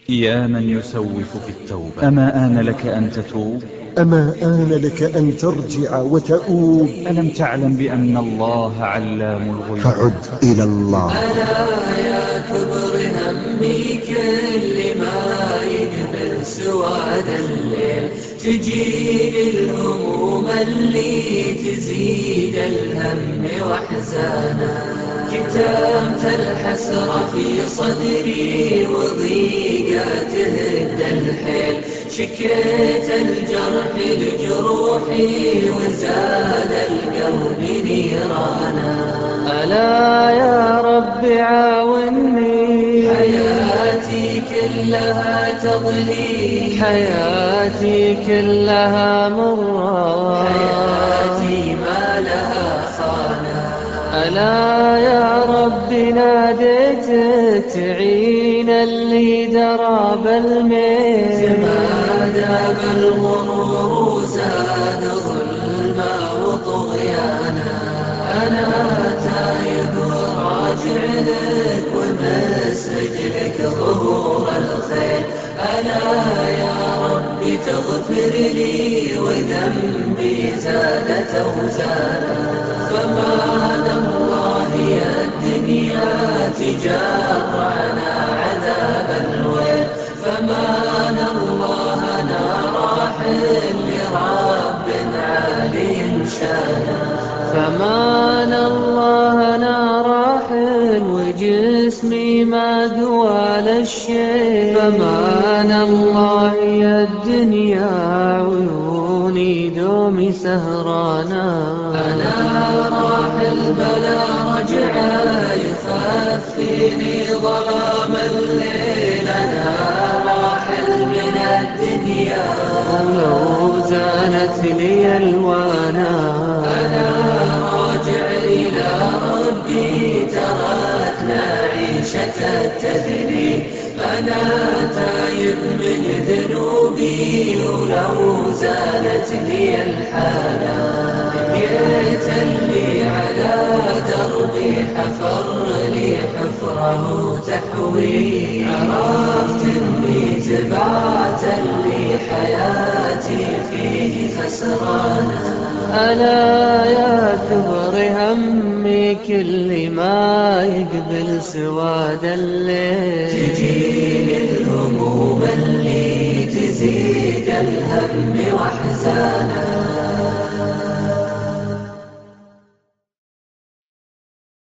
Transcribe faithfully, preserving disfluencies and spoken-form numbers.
يا من يسوف في التوبة، أما آن لك أن تتوب؟ أما آن لك أن ترجع وتؤوب؟ ألم تعلم بأن الله علام الغيوب؟ فعد إلى الله. ألا يا كبر همي كل ما يقبل سواد الليل، تجيني الهموم اللي تزيد الهم واحزانا، كتمت الحسرة في صدري وضيقة تهد الحيل، شكيت الجرح لجروحي وزاد القلب نيرانا. ألا يا رب عاوني، حياتي كلها تضلي، حياتي كلها مرة، حياتي ما لها خانة. ألا يا رب ناديتك تعين اللي درى بالميل، زاد بالغرور وزاد ظلما وطغيانا. أنا تايب وراجع لك ومسجلك ظهور الخير، ألا يا ربي تغفر لي وذنبي زادت أوزانا. فمان الله يا الدنيا تجرعنا عذاب الويل، فمان الله أنا راحل لرب عالي شانا. فمان الله أنا راحل وجسمي ما قوى للشيء، فمان الله يا الدنيا عيوني دومي سهرانا. أنا راحل بلا رجعة يخفيني ظلام الليل، أنا راحل من الدنيا ولو زانت لي الوانا. أنا راجع إلى ربي تركنا عيشة التذليل، أنا تايب من ذنوبي ولو زالت لي الحالة. لقيت اللي على دربي حفر لي حفره تحوي، عرفت اني تبعت اللي حياتي فيه خسرانة. ألا يا كبر همي كل ما يقبل سواد الليل، تجيني الهموم اللي تزيد الهم واحزان.